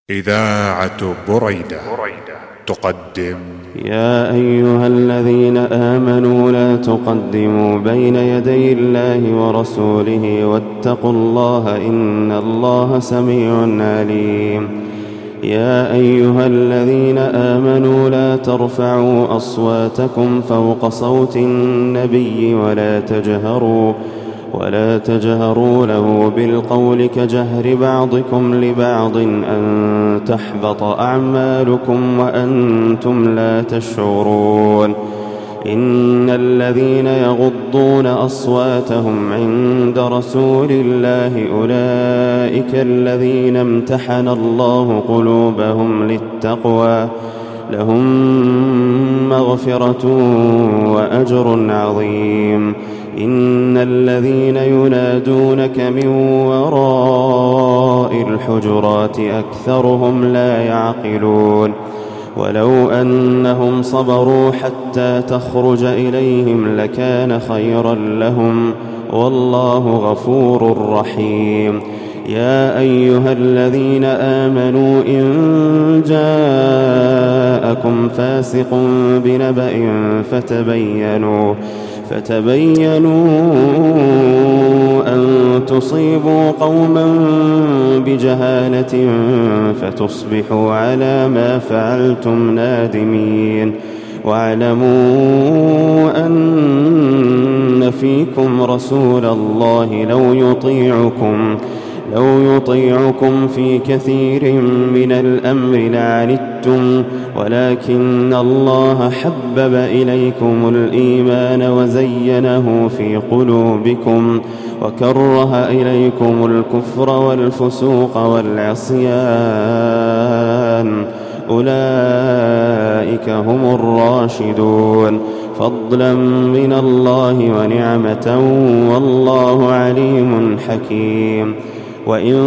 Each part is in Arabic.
إذاعة بريدة تقدم. يا أيها الذين آمنوا لا تقدموا بين يدي الله ورسوله واتقوا الله إن الله سميع عليم. يا أيها الذين آمنوا لا ترفعوا أصواتكم فوق صوت النبي ولا تجهروا له بالقول كجهر بعضكم لبعض أن تحبط أعمالكم وأنتم لا تشعرون. إن الذين يغضون أصواتهم عند رسول الله أولئك الذين امتحن الله قلوبهم للتقوى لهم مغفرة وأجر عظيم. إن الذين ينادونك من وراء الحجرات أكثرهم لا يعقلون. ولو أنهم صبروا حتى تخرج إليهم لكان خيرا لهم والله غفور رحيم. يا أيها الذين آمنوا إن جاءكم فاسق بنبأ فتبينوا أن تصيبوا قوما بجهالة فتصبحوا على ما فعلتم نادمين. واعلموا أن فيكم رسول الله لو يطيعكم في كثير من الأمر لعنتم ولكن الله حبب إليكم الإيمان وزينه في قلوبكم وكره إليكم الكفر والفسوق والعصيان أولئك هم الراشدون فضلا من الله ونعمة والله عليم حكيم. وإن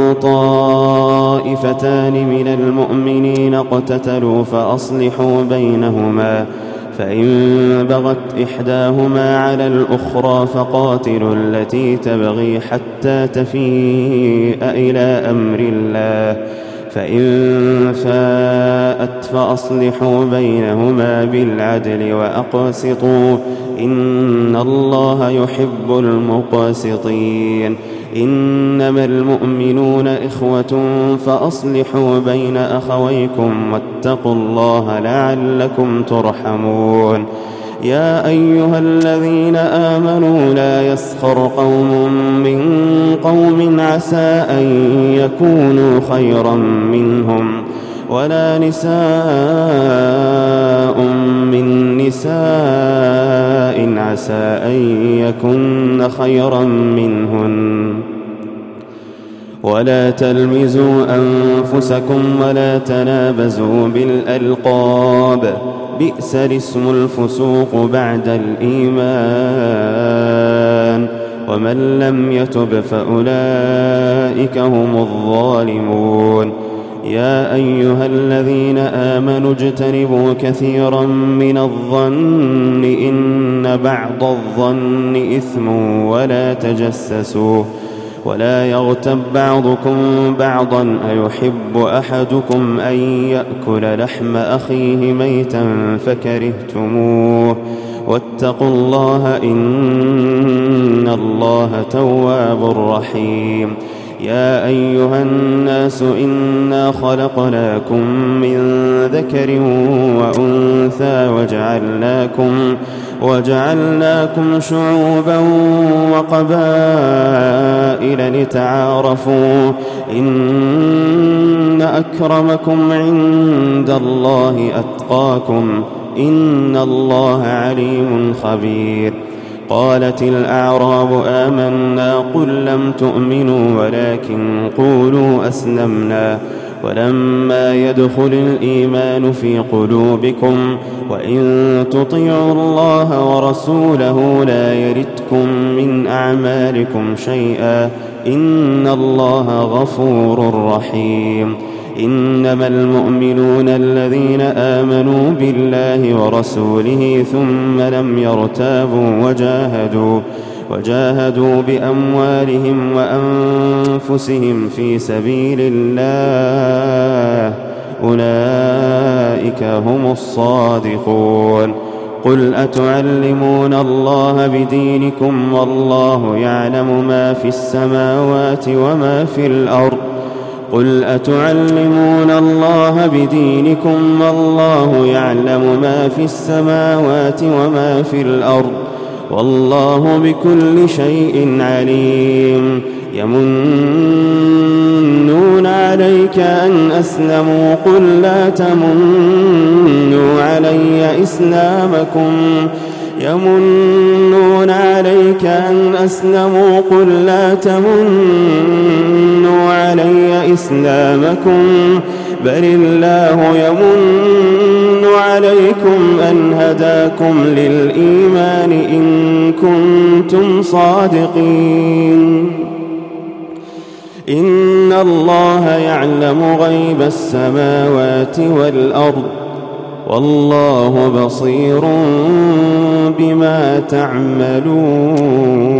طائفتان من المؤمنين اقتتلوا فأصلحوا بينهما فإن بغت إحداهما على الأخرى فقاتلوا التي تبغي حتى تفيء إلى أمر الله فإن فاءت فأصلحوا بينهما بالعدل وأقسطوا إن الله يحب المقسطين. إنما المؤمنون إخوة فأصلحوا بين أخويكم واتقوا الله لعلكم ترحمون. يا أيها الذين آمنوا لا يسخر قوم من قوم عسى أن يكونوا خيرا منهم ولا نساء من نساء عسى أن يكن خيرا منهن ولا تلمزوا أنفسكم ولا تنابزوا بالألقاب بئس الاسم الفسوق بعد الإيمان ومن لم يتب فأولئك هم الظالمون. يا أيها الذين آمنوا اجتنبوا كثيرا من الظن إن بعض الظن إثم ولا تجسسوا ولا يغتب بعضكم بعضا أيحب أحدكم أن يأكل لحم أخيه ميتا فكرهتموه واتقوا الله إن الله تواب رحيم. يا أيها الناس إنا خلقناكم من ذكر وأنثى وجعلناكم شعوبا وقبائل لتعارفوا إن أكرمكم عند الله أتقاكم إن الله عليم خبير. قالت الأعراب آمنا قل لم تؤمنوا ولكن قولوا أسلمنا ولما يدخل الإيمان في قلوبكم وإن تطيعوا الله ورسوله لا يلتكم من أعمالكم شيئا إن الله غفور رحيم. إنما المؤمنون الذين آمنوا بالله ورسوله ثم لم يرتابوا وجاهدوا بأموالهم وأنفسهم في سبيل الله الصادقون قل أتعلمون الله بدينكم والله يعلم ما في السماوات وما في الأرض قل أتعلمون الله بدينكم والله يعلم ما في السماوات وما في الأرض والله بكل شيء عليم يمنون عليك أن أسلموا قل لا تمنوا علي إسلامكم يمنون عليك أن أسلموا قل لا تمنوا علي إسلامكم بل الله يمن عليكم أن هداكم للإيمان إن كنتم صادقين إن الله يعلم غيب السماوات والأرض والله بصير بما تعملون